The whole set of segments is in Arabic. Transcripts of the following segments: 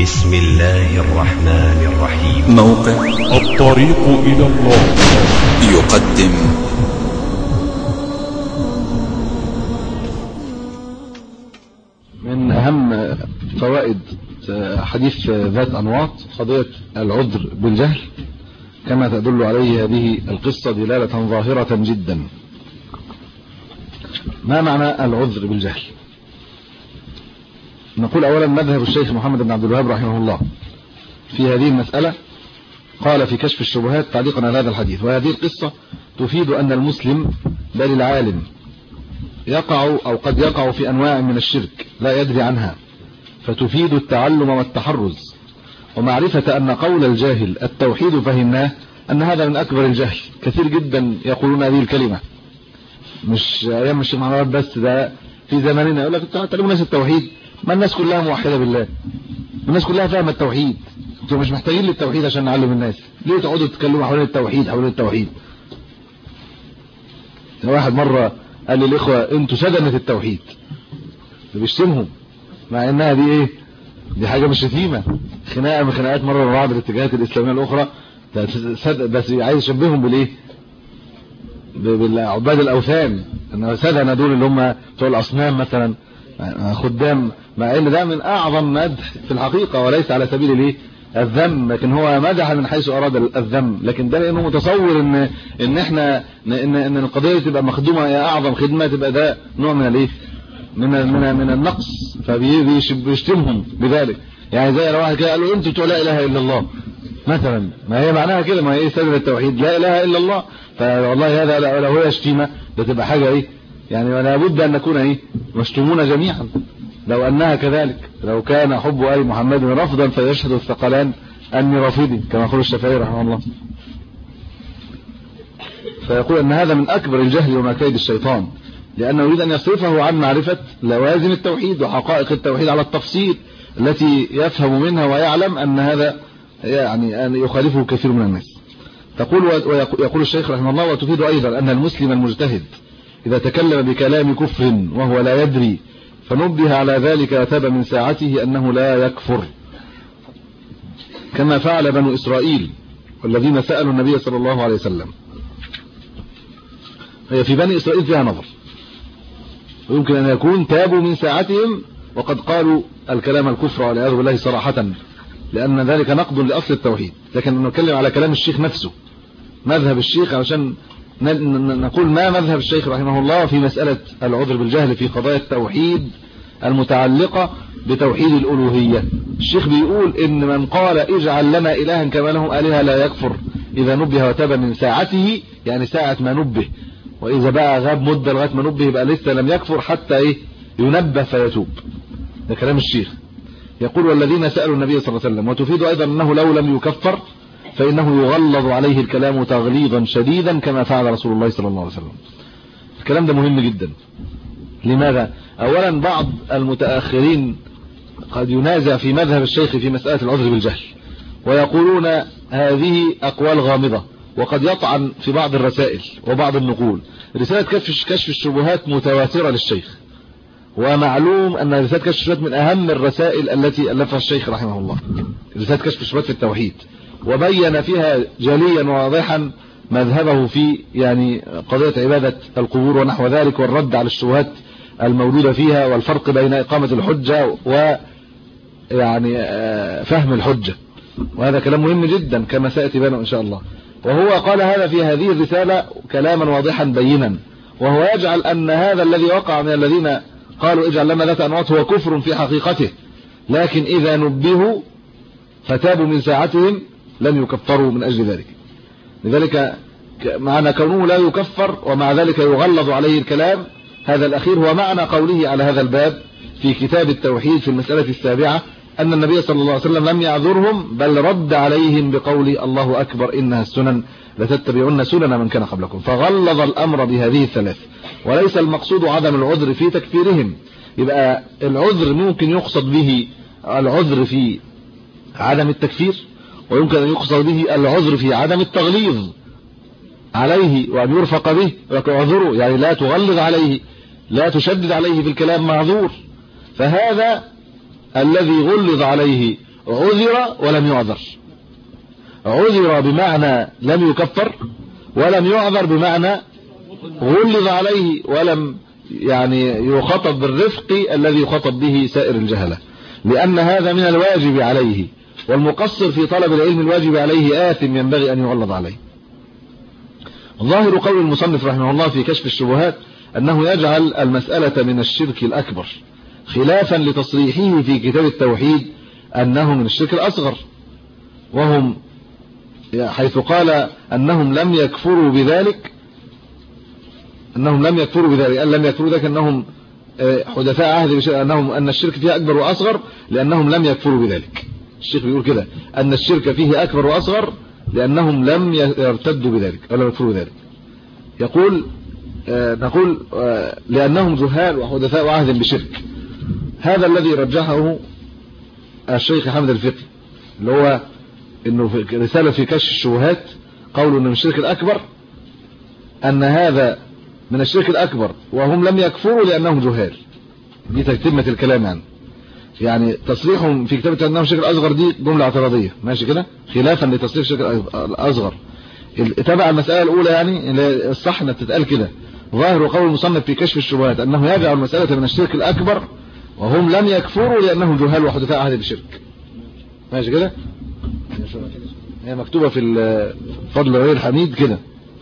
بسم الله الرحمن الرحيم. موقع الطريق إلى الله يقدم من أهم فوائد حديث ذات أنواط قضية العذر بالجهل، كما تدل عليه هذه القصة دلالة ظاهرة جدا. ما معنى العذر بالجهل؟ نقول أولا مذهب الشيخ محمد بن عبد الوهاب رحمه الله في هذه المسألة قال في كشف الشبهات تعليقا على هذا الحديث: وهذه القصة تفيد أن المسلم بل العالم يقع أو قد يقع في أنواع من الشرك لا يدري عنها، فتفيد التعلم والتحرز ومعرفة أن قول الجاهل التوحيد فهمناه أن هذا من أكبر الجهل. كثير جدا يقولون هذه الكلمة، مش أيام الشيخ محمد بس، ده في زماننا يقول لك تعلموا الناس التوحيد. ما الناس كلها موحدة بالله، الناس كلها فاهمة التوحيد، انتوا مش محتاجين للتوحيد عشان نعلم الناس. ليه تقعدوا تتكلموا حوالين التوحيد حوالين التوحيد؟ واحد مرة قال للإخوة انتوا سدنة التوحيد، بيشتمهم مع انها دي ايه؟ دي حاجة مش شتيمة، خناقة من خناقات مرة بعض الاتجاهات الإسلامية الأخرى، بس عايز يشبههم بالايه؟ بالعباد الأوثان، انه سدنة دول اللي هم بتوع الأصنام مثلا، خدام، مع ان ده من اعظم مدح في الحقيقة وليس على سبيل الايه؟ الذم، لكن هو مدح من حيث اراد الذم، لكن ده لانه متصور ان احنا ان القضية تبقى مخدومة يا اعظم خدمة، تبقى ده نوع من الايه؟ من النقص، فبيشتمهم بذلك. يعني زي لو واحد كده قال له انتوا بتوع لا اله الا الله مثلا، ما هي معناها كده، ما هي سبب التوحيد لا اله الا الله، فوالله هذا لو هي شتيمة ده تبقى حاجة ايه؟ يعني ولا بد أن نكون ايه؟ مشتمون جميعا. لو أنها كذلك، لو كان حب آل محمد رفضا فيشهد الثقلان أني رافضي، كما يقول الشافعي رحمه الله. فيقول أن هذا من أكبر الجهل ومكايد الشيطان، لأنه يريد أن يصرفه عن معرفة لوازم التوحيد وحقائق التوحيد على التفصيل التي يفهم منها ويعلم أن هذا يعني أن يخالفه كثير من الناس. ويقول الشيخ رحمه الله: وتفيد أيضا أن المسلم المجتهد إذا تكلم بكلام كفر وهو لا يدري فنبه على ذلك وتاب من ساعته أنه لا يكفر، كما فعل بنو إسرائيل والذين سألوا النبي صلى الله عليه وسلم. هي في بني إسرائيل فيها نظر، ويمكن أن يكون تابوا من ساعتهم وقد قالوا الكلام الكفر والعياذ بالله صراحة، لأن ذلك نقض لأصل التوحيد. لكن نتكلم على كلام الشيخ نفسه، مذهب الشيخ، علشان نقول ما مذهب الشيخ رحمه الله في مسألة العذر بالجهل في قضايا التوحيد المتعلقة بتوحيد الألوهية. الشيخ بيقول إن من قال اجعل لنا إلها كما لهم آلهة لا يكفر إذا نبه وتاب من ساعته، يعني ساعة ما نبه، وإذا بقى غاب مدة لغاية ما نبه يبقى لسه لم يكفر حتى إيه؟ ينبه فيتوب. ده كلام الشيخ. يقول: والذين سألوا النبي صلى الله عليه وسلم. وتفيد أيضا أنه لو لم يكفر فإنه يغلظ عليه الكلام تغليظا شديدا كما فعل رسول الله صلى الله عليه وسلم. الكلام ده مهم جدا. لماذا؟ أولا بعض المتأخرين قد ينازع في مذهب الشيخ في مسألة العذر بالجهل، ويقولون هذه أقوال غامضة، وقد يطعن في بعض الرسائل وبعض النقول. رسالة كشف الشبهات متواترة للشيخ، ومعلوم أن رسالة كشف الشبهات من أهم الرسائل التي ألفها الشيخ رحمه الله، رسالة كشف الشبهات في التوحيد، وبين فيها جليا وواضحا مذهبه في يعني قضية عبادة القبور ونحو ذلك، والرد على الشبهات الموجودة فيها، والفرق بين إقامة الحجة ويعني فهم الحجة. وهذا كلام مهم جدا كما سيأتي بينه إن شاء الله. وهو قال هذا في هذه الرسالة كلاما واضحا بينا، وهو يجعل أن هذا الذي وقع من الذين قالوا اجعل لنا ذات أنواط هو كفر في حقيقته، لكن إذا نبهوا فتابوا من ساعتهم لم يكفروا من أجل ذلك. لذلك معنى كونه لا يكفر ومع ذلك يغلظ عليه الكلام، هذا الأخير هو معنى قوله على هذا الباب في كتاب التوحيد في المسألة السابعة أن النبي صلى الله عليه وسلم لم يعذرهم بل رد عليهم بقوله الله أكبر إنها السنن لتتبعون سنن من كان قبلكم، فغلظ الأمر بهذه الثلاث. وليس المقصود عدم العذر في تكفيرهم، يبقى العذر ممكن يقصد به العذر في عدم التكفير، ويمكن أن يقصد به العذر في عدم التغليظ عليه وأن يرفق به ويعذره، يعني لا تغلظ عليه، لا تشدد عليه في الكلام، معذور. فهذا الذي غلظ عليه عذر ولم يعذر. عذر بمعنى لم يكفر، ولم يعذر بمعنى غلظ عليه ولم يعني يخاطب بالرفق الذي يخاطب به سائر الجهلة، لأن هذا من الواجب عليه، والمقصر في طلب العلم الواجب عليه آثم ينبغي أن يغلظ عليه. ظاهر قول المصنف رحمه الله في كشف الشبهات أنه يجعل المسألة من الشرك الأكبر، خلافا لتصريحه في كتاب التوحيد أنه من الشرك الأصغر، وهم حيث قال أنهم لم يكفروا بذلك، أن لم يكفروا ذلك أنهم حدثاء عهد أن الشرك فيه أكبر وأصغر لأنهم لم يكفروا بذلك. الشيخ بيقول كده أن الشرك فيه أكبر وأصغر لأنهم لم يرتدوا بذلك أو لم يكفروا بذلك. نقول لأنهم جهال وحدثاء عهد بشرك. هذا الذي رجحه الشيخ حامد الفقي، اللي هو إنه في رسالة في كشف الشبهات قوله إن من الشرك الأكبر أن هذا من الشرك الأكبر وهم لم يكفروا لأنهم جهال. دي تتمة الكلام يعني تصريحهم في كتابة أنهم الشرك الأصغر دي جملة اعتراضية، ماشي كده، خلافا لتصريح الشرك الأصغر. تبع المسألة الأولى يعني الصح أنها تتقال كده. ظاهر قول المصنف في كشف الشبهات أنه يجعل المسألة من الشرك الأكبر وهم لم يكفروا لأنهم جهال وحدثاء عهد بالشرك، ماشي كده. هي مكتوبة في فضل غير الحميد كده،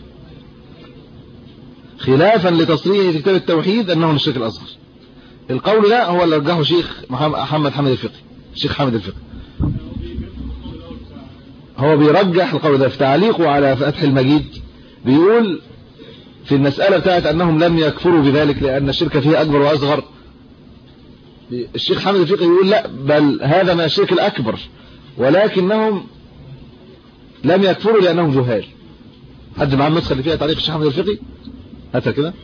خلافا لتصريح في كتاب التوحيد أنه من الشرك الأصغر. القول ده هو اللي رجحه شيخ محمد حامد الفقي، الشيخ حامد الفقي هو بيرجح القول ده في تعليقه على فتح المجيد، بيقول في المسألة بتاعت أنهم لم يكفروا بذلك لأن الشرك فيه أكبر وأصغر. الشيخ حامد الفقي يقول لا، بل هذا من الشرك الأكبر ولكنهم لم يكفروا لأنهم جهال. حد معاه النسخة اللي فيها تعليق الشيخ حامد الفقي؟ هاتها كده،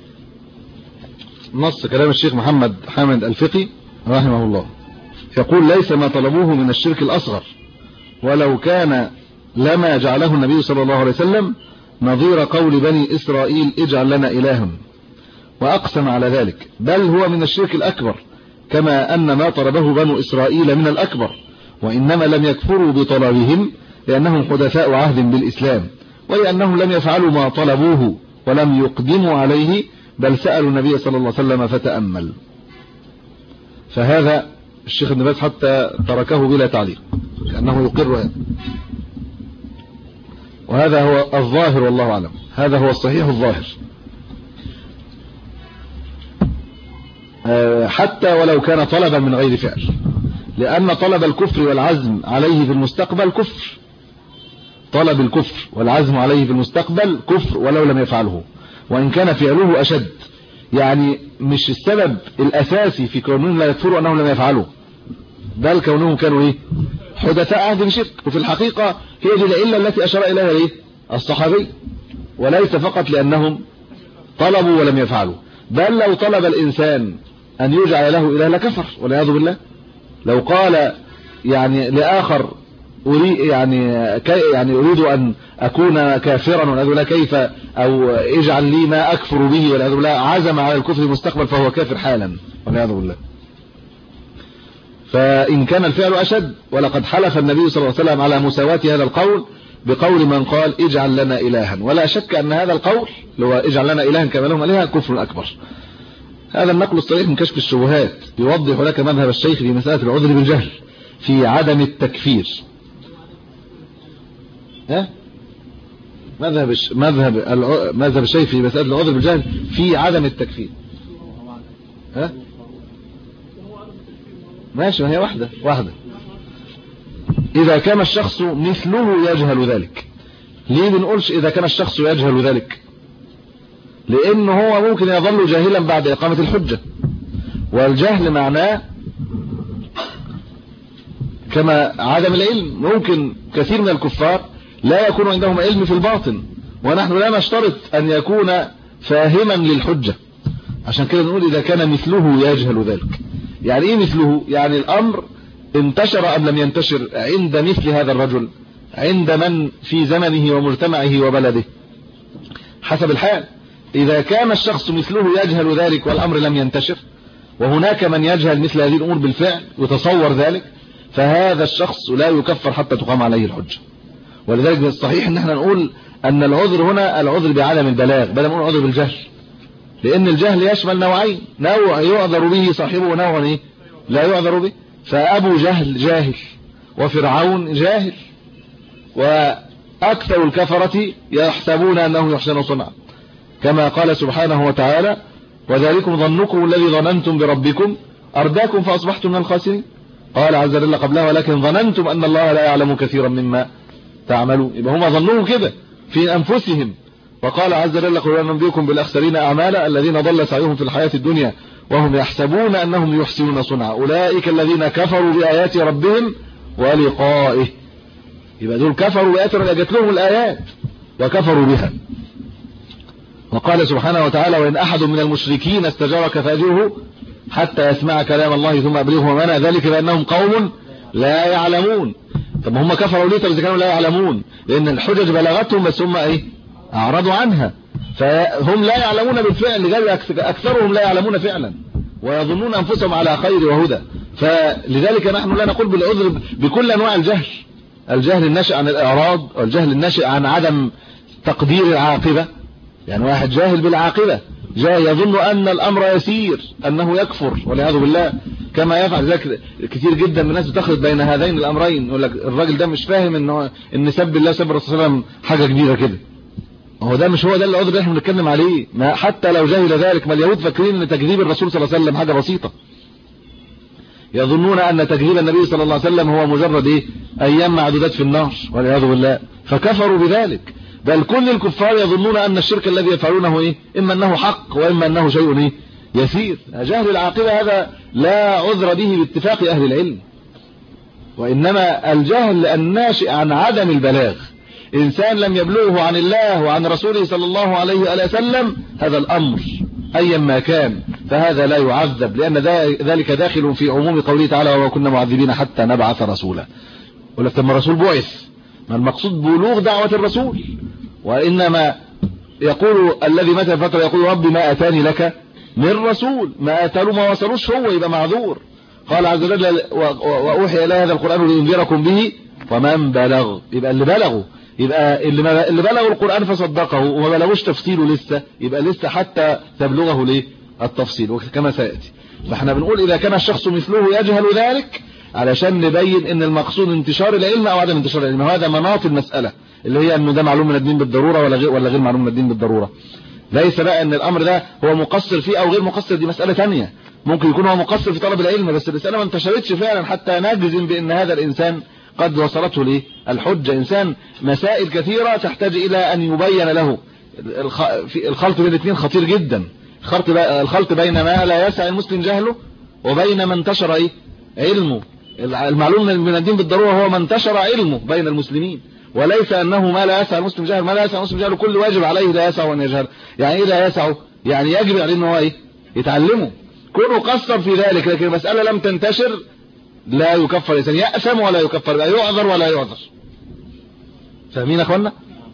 نص كلام الشيخ محمد حامد الفقي رحمه الله. يقول ليس ما طلبوه من الشرك الأصغر، ولو كان لما جعله النبي صلى الله عليه وسلم نظير قول بني إسرائيل اجعل لنا إلها، وأقسم على ذلك، بل هو من الشرك الأكبر كما أن ما طلبه بنو إسرائيل من الأكبر، وإنما لم يكفروا بطلبهم لأنهم حدثاء عهد بالإسلام، ولأنهم لم يفعلوا ما طلبوه ولم يقدموا عليه، بل سألوا النبي صلى الله عليه وسلم فتأمل. فهذا الشيخ ابن باز حتى تركه بلا تعليق كأنه يقر هذا، وهذا هو الظاهر والله أعلم، هذا هو الصحيح الظاهر. حتى ولو كان طلبا من غير فعل، لأن طلب الكفر والعزم عليه في المستقبل كفر. طلب الكفر والعزم عليه في المستقبل كفر ولو لم يفعله، وإن كان فعله أشد. يعني مش السبب الأساسي في كونهم لا يكفروا أنهم لم يفعلوا، بل كونهم كانوا حدثاء عهد بشرك. وفي الحقيقة هي دي العلة التي أشار إليها الصحابي، وليس فقط لأنهم طلبوا ولم يفعلوا، بل لو طلب الإنسان أن يجعل له إله لكفر والعياذ بالله. لو قال يعني لآخر يعني أريد أن أكون كافرا والعياذ بالله كيف، أو اجعل لي ما أكفر به والعياذ بالله، عزم على الكفر في المستقبل فهو كافر حالا والعياذ بالله. فإن كان الفعل أشد، ولقد حلف النبي صلى الله عليه وسلم على مساواة هذا القول بقول من قال اجعل لنا إلها، ولا شك أن هذا القول اللي هو اجعل لنا إلها كما لهم إلها كفر أكبر. هذا النقل الصحيح من كشف الشبهات يوضح لك مذهب الشيخ في مسألة العذر بالجهل في عدم التكفير. مذهب الشيخ في مسألة العذر بالجهل في عدم التكفير. ماشي، ما هي واحدة. إذا كان الشخص مثله يجهل ذلك. ليه بنقولش إذا كان الشخص يجهل ذلك؟ لأنه هو ممكن يظل جاهلا بعد إقامة الحجة، والجهل معناه كما عدم العلم. ممكن كثير من الكفار لا يكون عندهم علم في الباطن، ونحن لا نشترط أن يكون فاهما للحجة. عشان كده نقول إذا كان مثله يجهل ذلك. يعني إيه مثله؟ يعني الأمر انتشر أم لم ينتشر عند مثل هذا الرجل، عند من في زمنه ومجتمعه وبلده حسب الحال. إذا كان الشخص مثله يجهل ذلك والأمر لم ينتشر، وهناك من يجهل مثل هذه الأمور بالفعل وتصور ذلك، فهذا الشخص لا يكفر حتى تقام عليه الحجة. ولذلك من الصحيح ان احنا نقول ان العذر هنا العذر بعدم البلاغ بدل ما نقول عذر بالجهل، لان الجهل يشمل نوعين، نوع يعذر به صاحبه ونوع لا يعذر به. فابو جهل جاهل، وفرعون جاهل، واكثر الكفرة يحسبون انهم يحسنون صنعا، كما قال سبحانه وتعالى: وذلكم ظنكم الذي ظننتم بربكم أرداكم فأصبحتم من الخاسرين. قال عز وجل قبلها: ولكن ظننتم أن الله لا يعلم كثيرا مما تعملون. يبقى هم ظنوه كده في أنفسهم. وقال عز وجل: قل ننبئكم بالأخسرين أعمالا الذين ضل سعيهم في الحياة الدنيا وهم يحسبون أنهم يحسنون صنعا أولئك الذين كفروا بآيات ربهم ولقائه. يبقى دول كفروا بآيات ربهم، جت لهم الآيات وكفروا بها. وقال سبحانه وتعالى: وإن أحد من المشركين استجارك فأجره حتى يسمع كلام الله ثم أبلغه معنى ذلك بأنهم قوم لا يعلمون. طب هم كفروا ليه؟ طب إذا كانوا لا يعلمون، لأن الحجج بلغتهم بس هم أعرضوا عنها، فهم لا يعلمون بالفعل، لذلك أكثرهم لا يعلمون فعلا ويظنون أنفسهم على خير وهدى. فلذلك نحن لا نقول بالعذر بكل أنواع الجهل، الجهل الناشئ عن الإعراض والجهل الناشئ عن عدم تقدير العاقبة. يعني واحد جاهل بالعاقبة، يظن أن الأمر يسير، أنه يكفر والعياذ بالله، كما يفعل ذلك كثير جدا من الناس بتخلط بين هذين الأمرين. يقول لك الراجل ده مش فاهم إن سب الله سب الرسول صلى الله عليه وسلم حاجة كبيرة كده. هو ده مش هو ده العذر اللي احنا بنتكلم عليه. ما حتى لو جهل ذلك، ما اليهود فاكرين ان تكذيب الرسول صلى الله عليه وسلم حاجة بسيطة، يظنون أن تكذيب النبي صلى الله عليه وسلم هو مجرد أيام معدودات في النار والعياذ بالله، فكفروا بذلك. بل كل الكفار يظنون أن الشرك الذي يفعلونه إما أنه حق وإما أنه شيء يسير. جهل العاقبة هذا لا عذر به باتفاق أهل العلم، وإنما الجهل الناشئ عن عدم البلاغ. إنسان لم يبلغه عن الله وعن رسوله صلى الله عليه وسلم هذا الأمر أيا ما كان، فهذا لا يعذب، لأن ذلك داخل في عموم قوله تعالى: وما كنا معذبين حتى نبعث رسولا. ولك تم الرسول بعث، ما المقصود بلوغ دعوة الرسول؟ وإنما يقول الذي مات فترة يقول: ربي ما أتاني لك من رسول، ما أتالوا ما وصلوش، هو يبقى معذور. قال عز وجل: وأوحي إلى هذا القرآن لينذركم به ومن بلغ. يبقى اللي بلغوا، يبقى اللي بلغوا القرآن فصدقه وما بلغوش تفصيله لسه، يبقى لسه حتى تبلغه ليه التفصيل كما سيأتي. فاحنا بنقول إذا كان الشخص مثله يجهل ذلك، علشان نبين ان المقصود انتشار العلم او عدم انتشار العلم. وهذا مناط المسألة اللي هي انه ده معلوم من الدين بالضرورة ولا غير معلوم من الدين بالضرورة. ليس بقى ان الامر ده هو مقصر فيه او غير مقصر، دي مسألة تانية. ممكن يكون هو مقصر في طلب العلم بس الرسالة ما انتشرتش فعلا حتى نجزم بان هذا الانسان قد وصلته ليه الحجة. انسان مسائل كثيرة تحتاج الى ان يبين له. الخلط بين الاثنين خطير جدا، الخلط بين ما لا يسع المسلم جهله وبين ما انتشر علمه. المعلوم من الدين بالضرورة هو ما انتشر علمه بين المسلمين، وليس أنه ما لا يسع المسلم جهل. ما لا يسع المسلم جهل كل واجب عليه لا يسع أن يجهل. يعني إيه لا يسعه؟ يعني يجب عليه أنه يتعلمه. كله قصر في ذلك، لكن المسألة لم تنتشر لا يكفر الإنسان، يأثم ولا يكفر، لا يعذر ولا يعذر. فاهمين يا أخوانا؟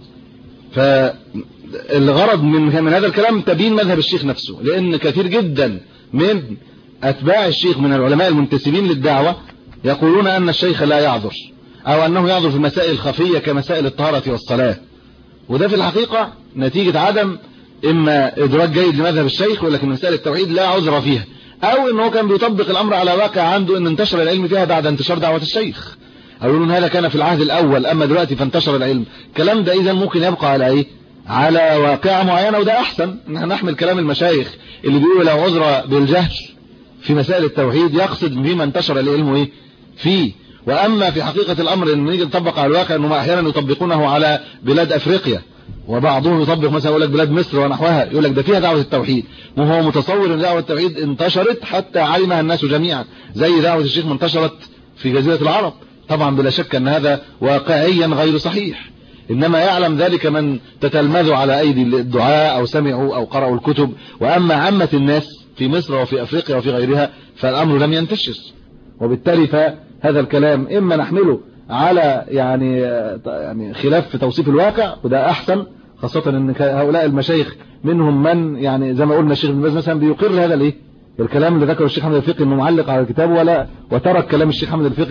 فالغرض من هذا الكلام تبيين مذهب الشيخ نفسه، لأن كثير جدا من أتباع الشيخ من العلماء المنتسبين للدعوة يقولون أن الشيخ لا يعذر، أو أنه يعذر في مسائل خفية كمسائل الطهارة والصلاة. وده في الحقيقة نتيجة عدم إما إدراك جيد لمذهب الشيخ، ولكن مسائل التوحيد لا عذر فيها، أو أنه كان بيطبق الأمر على واقع عنده أن انتشر العلم فيها بعد انتشار دعوة الشيخ، أو يقولون هذا كان في العهد الأول أما دلوقتي فانتشر العلم. الكلام ده إذا ممكن يبقى على على واقع معينة، وده أحسن إن احنا نحمل كلام المشايخ اللي بيقولوا لو عذر بالجهل في مسائل التوحيد يقصد بما انتشر العلم فيه. وأما في حقيقة الأمر إن نيجي نطبق على الواقع، إنه أحيانا يطبقونه على بلاد أفريقيا، وبعضهم يطبق مثلا يقول لك بلاد مصر ونحوها، يقول لك ده فيها دعوة التوحيد، وهو متصور إن دعوة التوحيد انتشرت حتى علمها الناس جميعا، زي دعوة الشيخ ما انتشرت في جزيرة العرب. طبعا بلا شك أن هذا واقعيا غير صحيح، إنما يعلم ذلك من تتلمذوا على أيدي الدعاء أو سمعوا أو قرأوا الكتب. وأما عامة الناس في مصر وفي أفريقيا وفي غيرها فالأمر لم ينتشر، وبالتالي فهذا الكلام إما نحمله على يعني خلاف في توصيف الواقع، وده أحسن، خاصة أن هؤلاء المشايخ منهم من يعني زي ما قلنا الشيخ ابن باز مثلا بيقر هذا الكلام اللي ذكره الشيخ حمد الفقي، انه معلق على الكتاب وترك كلام الشيخ حمد الفقي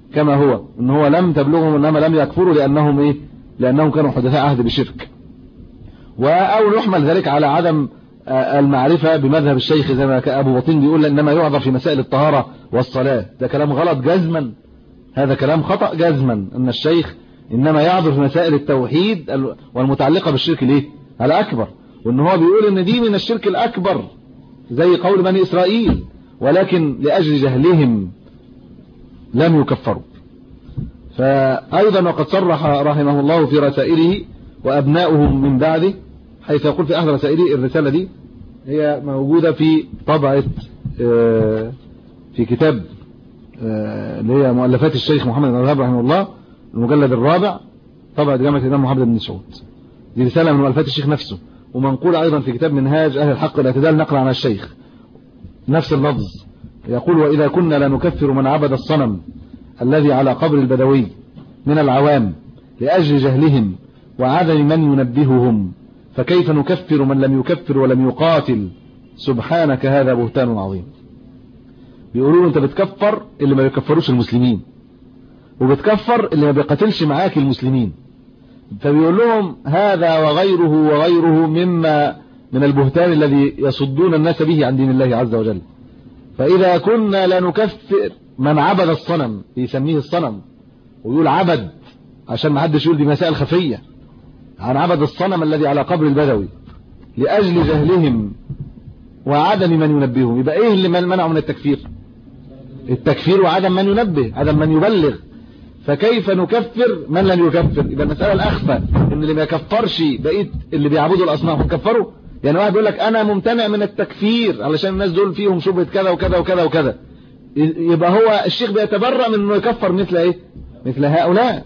كما هو ان هو لم تبلغهم انما لم يكفروا لانهم ايه؟ لانهم كانوا حدثاء عهد بشرك. او نحمل ذلك على عدم المعرفة بمذهب الشيخ زي ما ابو بطين بيقول انما يعذر في مسائل الطهارة والصلاة. ده كلام غلط جزما، هذا كلام خطأ جزما، ان الشيخ انما يعذر في مسائل التوحيد والمتعلقة بالشرك الايه؟ الاكبر، وان هو بيقول ان دي من الشرك الاكبر زي قول بني اسرائيل، ولكن لاجل جهلهم لم يكفروا. فايضا وقد صرح رحمه الله في رسائله وابناؤه من بعده، حيث يقول في احد رسائله، الرسالة دي هي موجودة في طبعة في كتاب اللي هي مؤلفات الشيخ محمد بن عبد الوهاب رحمه الله، المجلد الرابع، طبعة جامعة الإمام محمد بن سعود. دي رسالة من مؤلفات الشيخ نفسه، ومنقولة أيضا في كتاب منهاج أهل الحق والاعتدال نقل عن الشيخ نفس اللفظ. يقول: وإذا كنا لا نكفر من عبد الصنم الذي على قبر البدوي من العوام لأجل جهلهم وعدم من ينبههم، فكيف نكفر من لم يكفر ولم يقاتل؟ سبحانك هذا بهتان عظيم. بيقولوا له انت بتكفر اللي ما بيكفروش المسلمين، وبتكفر اللي ما بيقاتلش معاك المسلمين. فبيقول لهم هذا وغيره مما من البهتان الذي يصدون الناس به عن دين الله عز وجل. فإذا كنا لا نكفر من عبد الصنم، يسميه الصنم ويقول عبد عشان ما حدش يقول دي مسائل خفية، عن عبد الصنم الذي على قبر البدوي لأجل جهلهم وعدم من ينبههم، يبقى ايه اللي منعوا من التكفير؟ التكفير وعدم من ينبه، عدم من يبلغ. فكيف نكفر من لم يكفر؟ يبقى المسألة الأخفى ان اللي ما يكفرش بقية اللي بيعبدوا الأصنام هنكفروا. يعني واحد يقول لك انا ممتنع من التكفير علشان الناس دول فيهم شبهة كذا وكذا وكذا وكذا، يبقى هو الشيخ بيتبرأ من انه يكفر مثل ايه؟ مثل هؤلاء.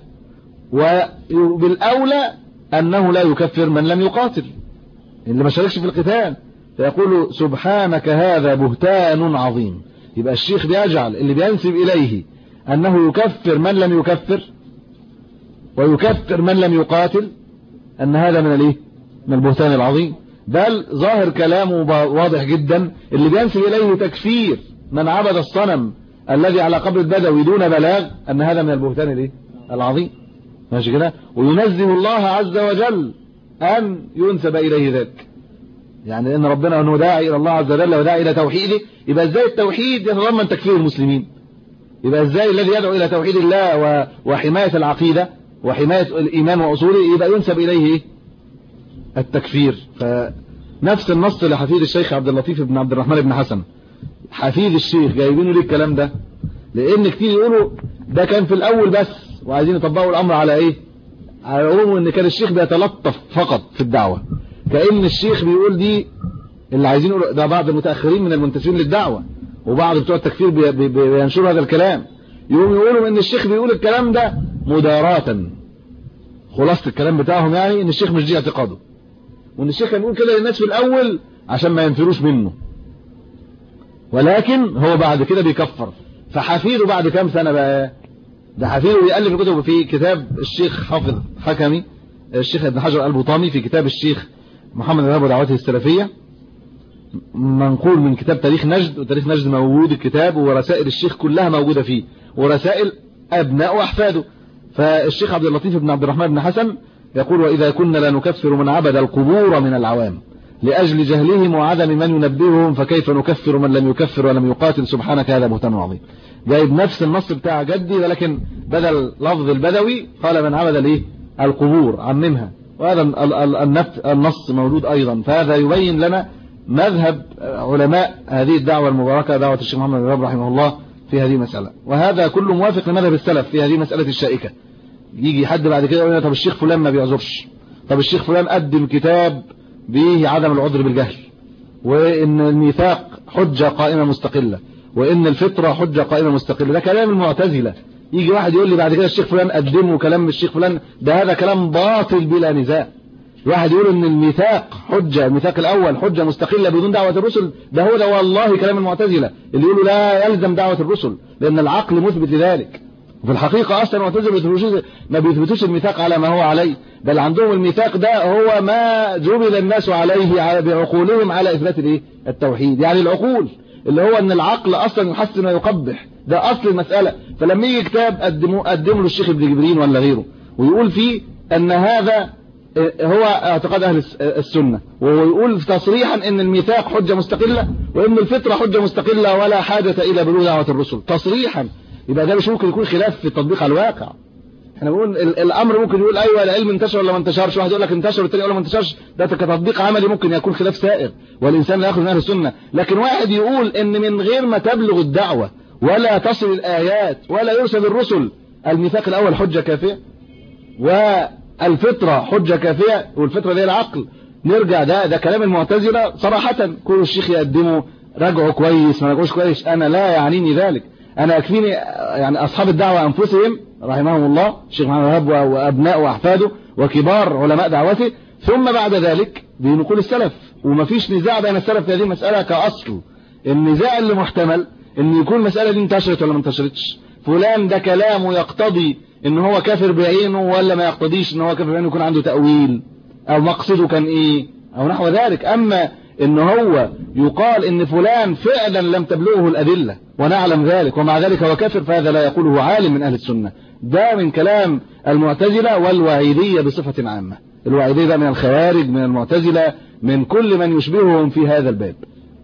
وبالأولى أنه لا يكفر من لم يقاتل، اللي ما شاركش في القتال. فيقول سبحانك هذا بهتان عظيم. يبقى الشيخ بيجعل اللي بينسب إليه أنه يكفر من لم يكفر ويكفر من لم يقاتل، أن هذا من الايه؟ من البهتان العظيم. بل ظاهر كلامه واضح جدا، اللي بينسب إليه تكفير من عبد الصنم الذي على قبر البدوي دون بلاغ، أن هذا من البهتان الايه؟ العظيم. ماشي كده؟ وينزه الله عز وجل أن ينسب إليه ذلك. يعني ان ربنا انه داعي الى الله عز وجل وداعي الى توحيده، يبقى ازاي التوحيد يتضمن تكفير المسلمين؟ يبقى ازاي الذي يدعو الى توحيد الله وحماية العقيدة وحماية الايمان واصوله يبقى ينسب اليه التكفير؟ فنفس النص لحفيد الشيخ عبد اللطيف بن عبد الرحمن بن حسن، حفيد الشيخ، جايبينه ليه الكلام ده؟ لان كتير يقولوا ده كان في الاول بس، وعايزين يطبقوا الامر على ايه؟ على العموم، ان كان الشيخ بيتلطف فقط في الدعوة، كأن الشيخ بيقول دي اللي عايزين يقولوا ده. بعض المتأخرين من المنتسبين للدعوة وبعض بتوع التكفير بينشروا هذا الكلام، يقولوا ان الشيخ بيقول الكلام ده مداراة. خلاصة الكلام بتاعهم يعني ان الشيخ مش دي اعتقاده، وان الشيخ كان يقول كده للناس في الاول عشان ما ينفروش منه، ولكن هو بعد كده بيكفر. فحفيده بعد كام سنة بقى؟ ده حفيده يألف الكتب في كتاب الشيخ حافظ حكمي، الشيخ ابن حجر البطامي في كتاب الشيخ محمد الوهاب ودعوته السلفية، منقول من كتاب تاريخ نجد، وتاريخ نجد موجود الكتاب، ورسائل الشيخ كلها موجودة فيه، ورسائل أبناء وأحفاده. فالشيخ عبد اللطيف بن عبد الرحمن بن حسن يقول: وإذا كنا لا نكفر من عبد القبور من العوام لأجل جهلهم وعدم من ينبههم، فكيف نكفر من لم يكفر ولم يقاتل؟ سبحانك هذا بهتان عظيم. جايب نفس النص بتاع جدي، ولكن بدل لفظ البدوي قال من عبد الايه؟ القبور، عممها. وهذا النص موجود أيضا. فهذا يبين لنا مذهب علماء هذه الدعوة المباركة، دعوة الشيخ محمد بن الوهاب رحمه الله في هذه المسألة. وهذا كله موافق لمذهب السلف في هذه مسألة الشائكة. يجي حد بعد كده يقول: طب الشيخ فلان ما بيعذرش، طب الشيخ فلان قدم كتاب به عدم العذر بالجهل، وإن الميثاق حجة قائمة مستقلة، وإن الفطرة حجة قائمة مستقلة. ده كلام المعتزلة. يجي واحد يقول لي بعد كده الشيخ فلان قدمه كلام الشيخ فلان، ده هذا كلام باطل بلا نزاع. واحد يقول ان الميثاق حجة، الميثاق الاول حجة مستقلة بدون دعوة الرسل، ده هو ده والله كلام المعتزلة اللي يقولوا لا يلزم دعوة الرسل لان العقل مثبت لذلك. وفي الحقيقة اصلا المعتزلة ما بيثبتوش الميثاق على ما هو عليه، بل عندهم الميثاق ده هو ما جبل الناس عليه بعقولهم على اثبات الايه؟ التوحيد. يعني العقول اللي هو ان العقل اصلا يحسن ويقبح، ده اصل المسألة. فلما يجي كتاب قدمه للشيخ ابن جبرين ولا غيره ويقول فيه ان هذا هو اعتقاد اهل السنة، وهو يقول تصريحا ان الميثاق حجة مستقلة وان الفطرة حجة مستقلة ولا حاجة الى بلوغ دعوة الرسل تصريحا، يبقى ده مش ممكن يكون خلاف في التطبيق على الواقع. احنا بنقول الامر ممكن يقول ايوه العلم انتشر ولا ما انتشرش، واحد يقول لك انتشر والثاني يقول لك ما انتشرش، ده كتطبيق عملي ممكن يكون خلاف سائغ والانسان لا ياخذ من اهل السنة. لكن واحد يقول ان من غير ما تبلغ الدعوة ولا تصل الايات ولا يرسل الرسل الميثاق الاول حجة كافية والفطرة حجة كافية، والفطرة دي العقل، نرجع ده كلام المعتزلة صراحة. كل الشيخ يقدمه راجعه كويس ما راجعوش كويس، انا لا يعنيني ذلك، انا يكفيني يعني اصحاب الدعوة انفسهم رحمهم الله الشيخ محمد وهاب وابناء واحفاده وكبار علماء دعوته، ثم بعد ذلك بنقول السلف. ومفيش نزاع بين السلف في هذه المسألة كأصل. النزاع اللي محتمل ان يكون المسألة دي انتشرت ولا ما انتشرتش، فلان ده كلامه يقتضي ان هو كافر بعينه ولا ما يقتضيش ان هو كافر بعينه، يكون عنده تأويل او مقصده كان ايه او نحو ذلك. اما ان هو يقال ان فلان فعلا لم تبلغه الادلة ونعلم ذلك ومع ذلك هو كافر، فهذا لا يقوله عالم من اهل السنة، ده من كلام المعتزلة والوعيدية بصفة عامة. الوعيدية ده من الخوارج من المعتزلة من كل من يشبههم في هذا الباب.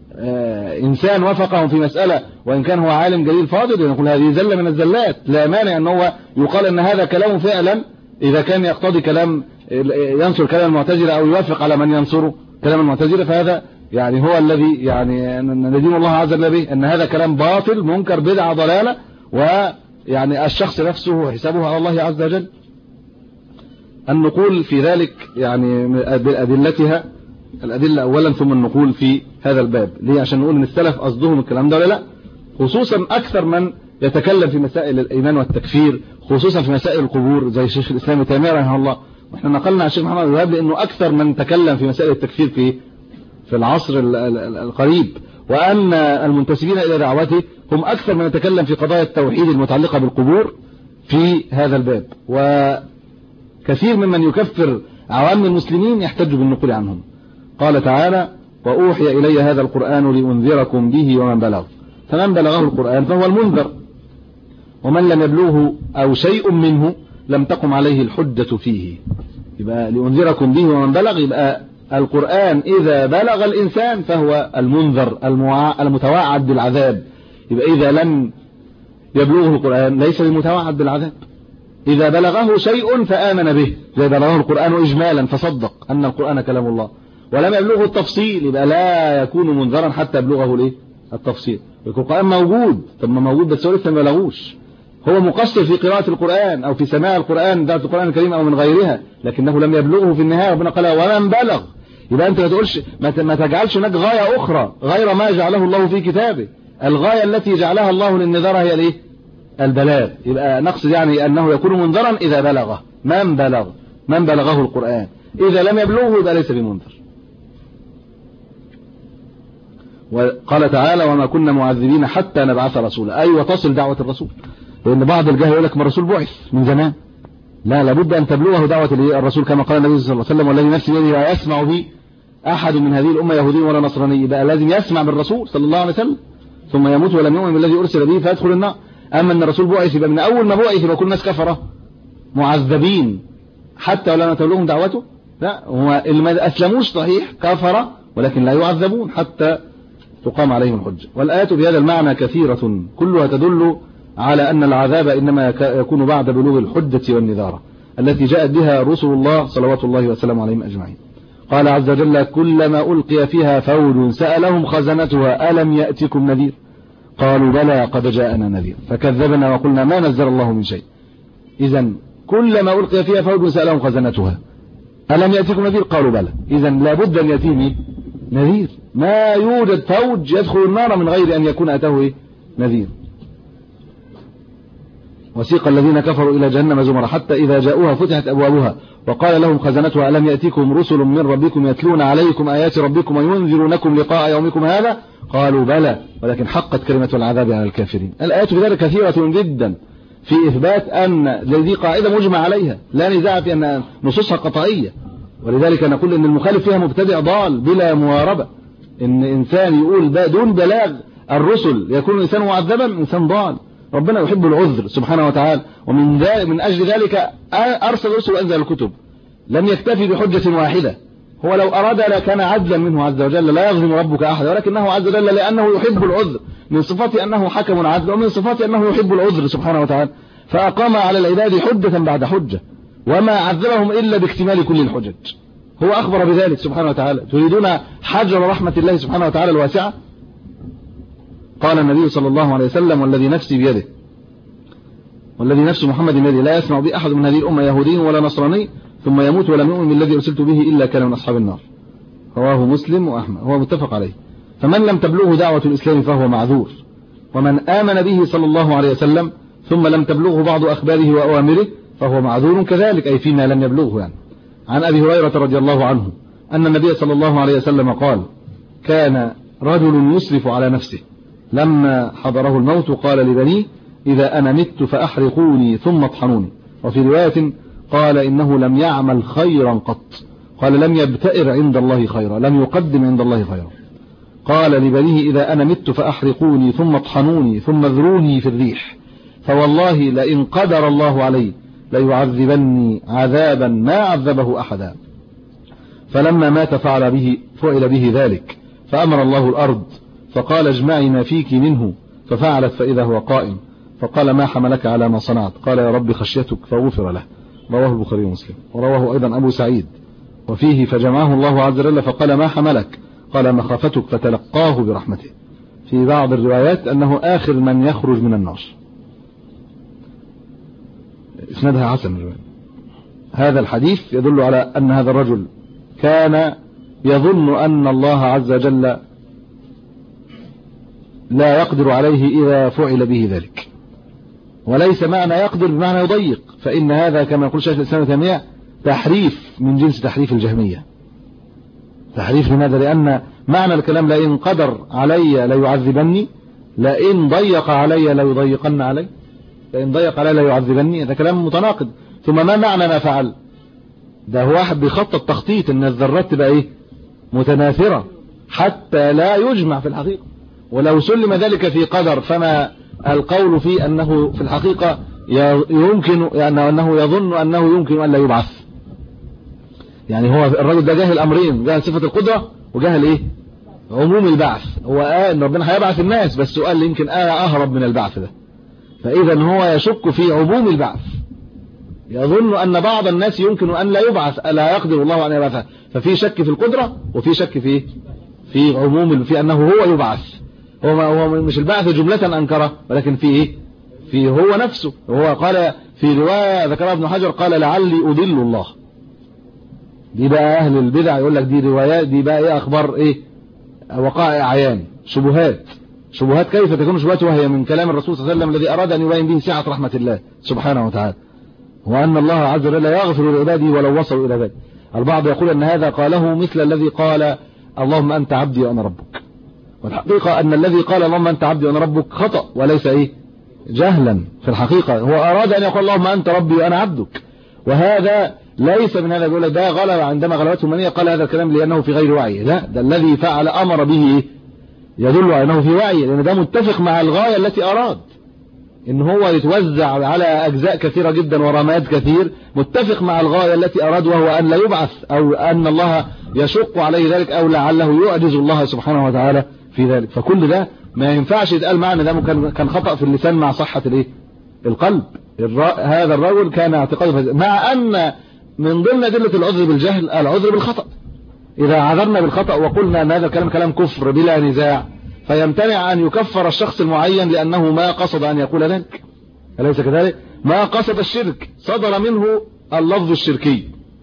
إنسان وفقهم في مسألة وإن كان هو عالم جليل فاضل يقول هذه زلة من الزلات، لا مانع أن هو يقال أن هذا كلامه فعلا إذا كان يقتضي كلام ينصر كلام المعتزلة أو يوافق على من ينصره كلام المعتزلة، فهذا يعني هو الذي يعني ندين الله عز وجل به أن هذا كلام باطل منكر بدعة ضلالة، ويعني الشخص نفسه حسابه على الله عز وجل. النقول في ذلك يعني بأدلتها الأدلة أولا ثم النقول في هذا الباب. ليه؟ عشان نقول ان السلف قصدهم الكلام ده ولا لا، خصوصا أكثر من يتكلم في مسائل الإيمان والتكفير، خصوصا في مسائل القبور زي الشيخ الإسلام تيمية رحمه الله. واحنا نقلنا عن الشيخ محمد الوهاب لأنه أكثر من تكلم في مسائل التكفير في العصر القريب، وأن المنتسبين إلى دعوته هم أكثر من يتكلم في قضايا التوحيد المتعلقة بالقبور في هذا الباب. وكثير ممن يكفر عوام المسلمين يحتج بالنقول عنهم. قال تعالى وأوحي إلي هذا القرآن لأنذركم به ومن بلغ، فمن بلغه القرآن فهو المنذر، ومن لم يبلغه أو شيء منه لم تقم عليه الحجة فيه. يبقى لأنذركم به ومن بلغ، يبقى القرآن إذا بلغ الإنسان فهو المنذر المتوعد بالعذاب. يبقى إذا لم يبلغه القرآن ليس بمتوعد بالعذاب. إذا بلغه شيء فآمن به، إذا بلغه القرآن إجمالا فصدق أن القرآن كلام الله، ولم يبلغه التفصيل يبقى لا يكون منذرا حتى يبلغه التفصيل. يكون القرآن موجود، طب ما موجود بس هو لسه ما بلغوش، هو مقصر في قراءة القرآن أو في سماع القرآن دعوة القرآن الكريم أو من غيرها، لكنه لم يبلغه في النهاية. ربنا قال ومن بلغ، يبقى أنت ما تقولش ما تجعلش هناك غاية أخرى غير ما جعله الله في كتابه. الغاية التي جعلها الله للنذارة هي الايه؟ البلاغ. يبقى نقصد يعني أنه يكون منذرا إذا بلغه من بلغه القرآن. إذا لم يبلغه يبقى ليس بمنذر. وقال تعالى وما كنا معذبين حتى نبعث رسولا، أي وتصل دعوة الرسول. لأن بعض الجهل يقول لك ما الرسول بعث من زمان، لا لابد أن تبلغه دعوة الرسول كما قال النبي صلى الله عليه وسلم والذي نفسي بيده لا يسمع به أحد من هذه الأمة يهودي ولا نصراني. يبقى لازم يسمع بالرسول صلى الله عليه وسلم ثم يموت ولم يؤمن بالذي أرسل به فيدخل النار. أما أن الرسول بعث يبقى من أول ما بعث يبقى كل الناس كفرة معذبين حتى ولا تبلغهم دعوته، لا هو اللي ما أسلموش صحيح كفرة ولكن لا يعذبون حتى تقام عليهم الحجة. والآيات بهذا المعنى كثيرة كلها تدل على أن العذاب إنما يكون بعد بلوغ الحجة والنذارة التي جاءت بها رسل الله صلوات الله وسلامه عليهم أجمعين. قال عز وجل كلما ألقي فيها فوج سألهم خزنتها ألم يأتكم نذير قالوا بلى قد جاءنا نذير فكذبنا وقلنا ما نزل الله من شيء. إذن كلما ألقي فيها فوج سألهم خزنتها ألم يأتكم نذير قالوا بلى. إذن لابد أن يأتيهم نذير، ما يوجد فوج يدخل النار من غير أن يكون أتاه نذير. وسيق الذين كفروا إلى جهنم زمرا حتى إذا جاءوها فتحت أبوابها وقال لهم خزنتها ألم يأتيكم رسل من ربكم يتلون عليكم آيات ربكم وينذرونكم لقاء يومكم هذا قالوا بلى ولكن حقت كلمة العذاب على الكافرين. الآيات بذلك كثيرة جدا في إثبات أن ذي قاعدة مجمع عليها لا نزاع في أن نصوصها قطعية، ولذلك نقول أن المخالف فيها مبتدع ضال بلا مواربة. إن إنسان يقول دون بلاغ الرسل يكون الإنسان معذبا، إنسان ضال. ربنا يحب العذر سبحانه وتعالى، من أجل ذلك أرسل الرسل وأنزل الكتب. لم يكتفي بحجة واحدة، هو لو أراد لكان عدلا منه عز وجل، لا يظلم ربك أحد، ولكنه عز وجل لأنه يحب العذر، من صفاته أنه حكم عدل، ومن صفاته أنه يحب العذر سبحانه وتعالى، فأقام على العباد حجة بعد حجة، وما عذبهم إلا باكتمال كل الحجج. هو أخبر بذلك سبحانه وتعالى. تريدون حجر رحمة الله سبحانه وتعالى الواسعة؟ قال النبي صلى الله عليه وسلم: والذي نفسي بيده، والذي نفس محمد بيده، لا يسمع بي أحد من هذه الأمة يهودي ولا نصراني ثم يموت ولم يؤمن بالذي أرسلت به إلا كان من أصحاب النار. رواه مسلم وأحمد، هو متفق عليه. فمن لم تبلغه دعوة الإسلام فهو معذور، ومن آمن به صلى الله عليه وسلم ثم لم تبلغه بعض أخباره وأوامره فهو معذور كذلك، أي فيما لم يبلغه يعني. عن أبي هريرة رضي الله عنه أن النبي صلى الله عليه وسلم قال: كان رجل يسرف على نفسه لما حضره الموت قال لبنيه: إذا أنا مت فأحرقوني ثم اطحنوني. وفي رواية قال: إنه لم يعمل خيرا قط، قال: لم يبتئر عند الله خيرا، لم يقدم عند الله خيرا. قال لبنيه: إذا أنا مت فأحرقوني ثم اطحنوني ثم اذروني في الريح، فوالله لئن قدر الله علي ليعذبني عذابا ما عذبه أحدا. فلما مات فعل به ذلك، فأمر الله الأرض فقال: اجمعي ما فيك منه، ففعلت فإذا هو قائم، فقال: ما حملك على ما صنعت؟ قال: يا رب خشيتك، فغفر له. رواه البخاري ومسلم. ورواه أيضا أبو سعيد وفيه: فجمعه الله عز وجل فقال: ما حملك؟ قال: مخافتك، فتلقاه برحمته. في بعض الروايات أنه آخر من يخرج من النار. اسنادها حسن الرواية. هذا الحديث يدل على أن هذا الرجل كان يظن أن الله عز وجل لا يقدر عليه إذا فعل به ذلك، وليس معنى يقدر بمعنى يضيق، فإن هذا كما يقول شيخ الإسلام ابن تيمية تحريف من جنس تحريف الجهمية. تحريف لماذا؟ لأن معنى الكلام: لئن قدر علي ليعذبني، لئن ضيق علي ليضيقن علي، لئن ضيق علي ليعذبني، هذا كلام متناقض. ثم ما معنى ما فعل؟ ده هو واحد بيخطط تخطيط ان الذرات تبقى ايه؟ متناثرة حتى لا يجمع في الحقيقة. ولو سلم ذلك في قدر، فما القول فيه أنه في الحقيقة يمكن، يعني أنه يظن أنه يمكن أن لا يبعث. يعني هو الرجل ده جاهل أمرين: جاهل صفة القدرة، وجاهل إيه؟ عموم البعث. هو إن ربنا هيبعث الناس، بس سؤال يمكن أهرب من البعث ده. فإذا هو يشك في عموم البعث، يظن أن بعض الناس يمكن أن لا يبعث، لا يقدر الله أن يبعث. ففي شك في القدرة، وفي شك في عموم، في أنه هو يبعث. هو مش البعث جملة أنكره، ولكن في إيه؟ في هو نفسه. هو قال في رواية ذكرها ابن حجر، قال: لعلي أضل الله. دي بقى أهل البدع يقول لك دي روايات، دي بقى إيه؟ أخبار إيه؟ وقائع عيان، شبهات. كيف تكون شبهات وهي من كلام الرسول صلى الله عليه وسلم الذي أراد أن يبين به سعة رحمة الله سبحانه وتعالى، وأن الله عز وجل يغفر لعباده ولو وصلوا إلى ذلك. البعض يقول أن هذا قاله مثل الذي قال: اللهم أنت عبدي وأنا ربك. والحقيقة أن الذي قال اللهم أنت عبدي وأنا ربك خطأ، وليس إيه؟ جهلا. في الحقيقة هو أراد أن يقول اللهم أنت ربي وأنا عبدك، وهذا ليس من هذا. يقول ده غلب عندما غلبته المنية قال هذا الكلام لأنه في غير وعي. لا، ده الذي فعل أمر به يدل على أنه في وعي، لأن ده متفق مع الغاية التي أراد إن هو يتوزع على أجزاء كثيرة جدا ورماد كثير، متفق مع الغاية التي أراد، وهو أن لا يبعث، أو أن الله يشق عليه ذلك، أو لعله يعجز الله سبحانه وتعالى في ذلك. فكل ده ما ينفعش يتقال معنى ده كان خطأ في اللسان مع صحة القلب. هذا الرجل كان اعتقاده، مع أن من ضمن أدلة العذر بالجهل العذر بالخطأ. إذا عذرنا بالخطأ وقلنا أن هذا كلام كفر بلا نزاع، فيمتنع أن يكفر الشخص المعين لأنه ما قصد أن يقول ذلك، أليس كذلك؟ ما قصد الشرك، صدر منه اللفظ الشركي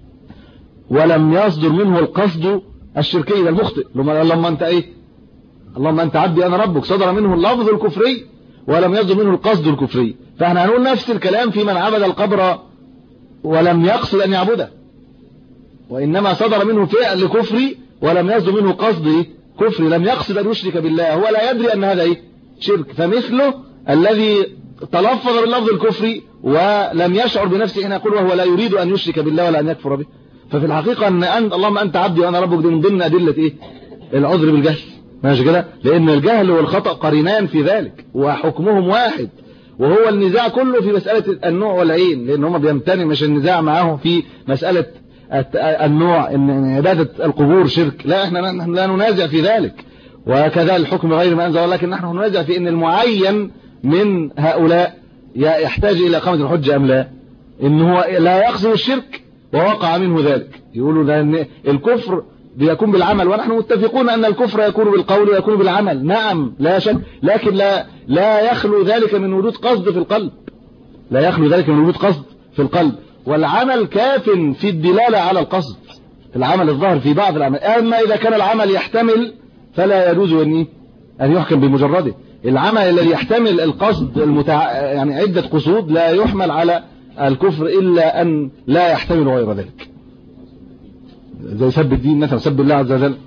ولم يصدر منه القصد الشركي، ده المخطئ. اللهم أنت إيه؟ اللهم أنت عبدي أنا ربك، صدر منه اللفظ الكفري ولم يصدر منه القصد الكفري. فاحنا هنقول نفس الكلام في من عبد القبر ولم يقصد أن يعبده، وإنما صدر منه فعل كفري ولم يصدر منه قصد كفري، لم يقصد أن يشرك بالله، هو لا يدري أن هذا إيه؟ شرك. فمثله الذي تلفظ باللفظ الكفري ولم يشعر بنفسه حين يقول وهو لا يريد أن يشرك بالله ولا أن يكفر به. ففي الحقيقة أن اللهم أنت عبدي وأنا ربك دي من ضمن أدلة إيه؟ العذر بالجهل. ماشي كده، لان الجهل والخطأ قرينان في ذلك وحكمهم واحد، وهو النزاع كله في مسألة النوع والعين، لان هم بيمتنع مش النزاع معاهم في مسألة النوع ان عبادة القبور شرك، لا احنا لا ننازع في ذلك، وكذا الحكم غير ما انزل الله، لكن نحن ننازع في ان المعين من هؤلاء يحتاج الى اقامة الحجة ام لا، ان هو لا يقصد الشرك ووقع منه ذلك. يقولوا ده ان الكفر بيكون بالعمل، ونحن متفقون ان الكفر يكون بالقول ويكون بالعمل، نعم لا شك، لكن لا يخلو ذلك من وجود قصد في القلب، لا يخلو ذلك من وجود قصد في القلب، والعمل كاف في الدلالة على القصد، العمل الظاهر في بعض الأعمال. أما إذا كان العمل يحتمل فلا يجوز أن يحكم بمجرده. العمل الذي يحتمل القصد يعني عدة قصود لا يحمل على الكفر إلا أن لا يحتمل غير ذلك، زي سب الدين مثلا، سب الله عز وجل.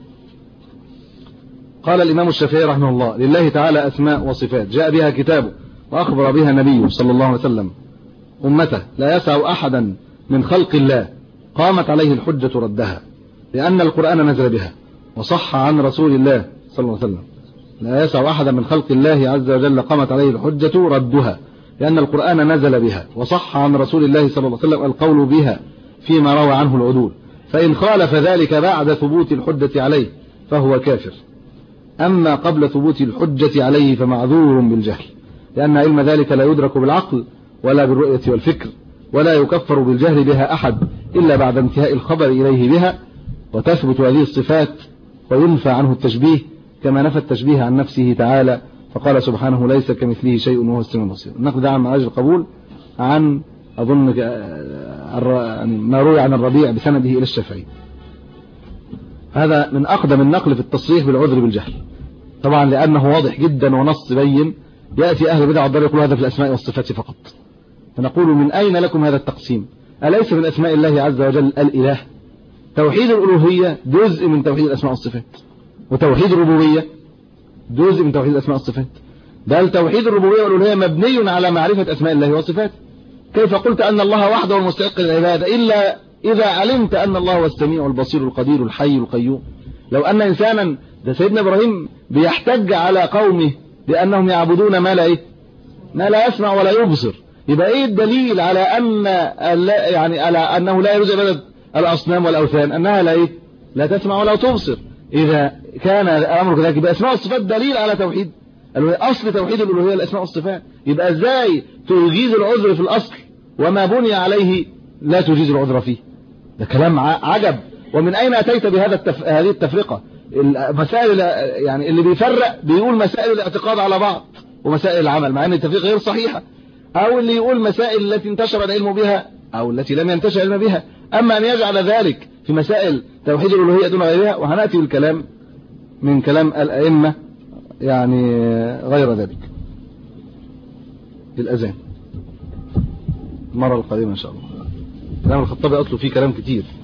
قال الإمام الشافعي رحمه الله: لله تعالى أسماء وصفات جاء بها كتابه وأخبر بها النبي صلى الله عليه وسلم أمته، لا يسع أحدا من خلق الله قامت عليه الحجة ردها، لأن القرآن نزل بها وصح عن رسول الله صلى الله عليه وسلم. لا يسع أحدا من خلق الله عز وجل قامت عليه الحجة ردها، لأن القرآن نزل بها وصح عن رسول الله صلى الله عليه وسلم القول بها فيما روى عنه العدول، فإن خالف ذلك بعد ثبوت الحجة عليه فهو كافر، أما قبل ثبوت الحجة عليه فمعذور بالجهل، لأن علم ذلك لا يدرك بالعقل ولا بالرؤية والفكر، ولا يكفر بالجهل بها أحد إلا بعد انتهاء الخبر إليه بها، وتثبت هذه الصفات وينفى عنه التشبيه كما نفى التشبيه عن نفسه تعالى، فقال سبحانه: ليس كمثله شيء وهو السميع البصير. النقد عن معاج القبول عن أظن ما روي عن الربيع بسنده إلى الشافعي. هذا من أقدم النقل في التصريح بالعذر بالجهل، طبعا لأنه واضح جدا ونص بين. يأتي أهل البدع والضلال يقولوا هذا في الأسماء والصفات فقط، فنقول: من أين لكم هذا التقسيم؟ أليس من أسماء الله عز وجل الإله؟ توحيد الألوهية جزء من توحيد الأسماء والصفات، وتوحيد الربوبية جزء من توحيد الأسماء والصفات، بل توحيد الربوبية والألوهية مبني على معرفة أسماء الله وصفاته. كيف قلت أن الله وحده المستحق للعبادة إلا إذا علمت أن الله هو السميع البصير القدير الحي القيوم؟ لو أن إنسانا، ده سيدنا إبراهيم بيحتج على قومه بأنهم يعبدون ما لا يسمع ولا يبصر، يبقى إيه الدليل على أن على أنه لا يجوز عبادة الأصنام والأوثان؟ أنها لا تسمع ولا تبصر. إذا كان الأمر كذلك يبقى أسماء والصفات دليل على توحيد أصل توحيد الألوهية الأسماء والصفات. يبقى إزاي تجيز العذر في الأصل وما بني عليه لا تجيز العذر فيه؟ ده كلام عجب. ومن أين أتيت بهذه التفرقة؟ المسائل يعني اللي بيفرق بيقول مسائل الاعتقاد على بعض ومسائل العمل، مع أن التفريق غير صحيحة، أو اللي يقول مسائل التي انتشر العلم بها أو التي لم ينتشر العلم بها. أما أن يجعل ذلك في مسائل توحيد الألوهية دون غيرها، وهنأتي بالكلام من كلام الأئمة يعني غير ذلك في الأذان المرة القادمة إن شاء الله. الإمام الخطابي أطلب فيه كلام كتير.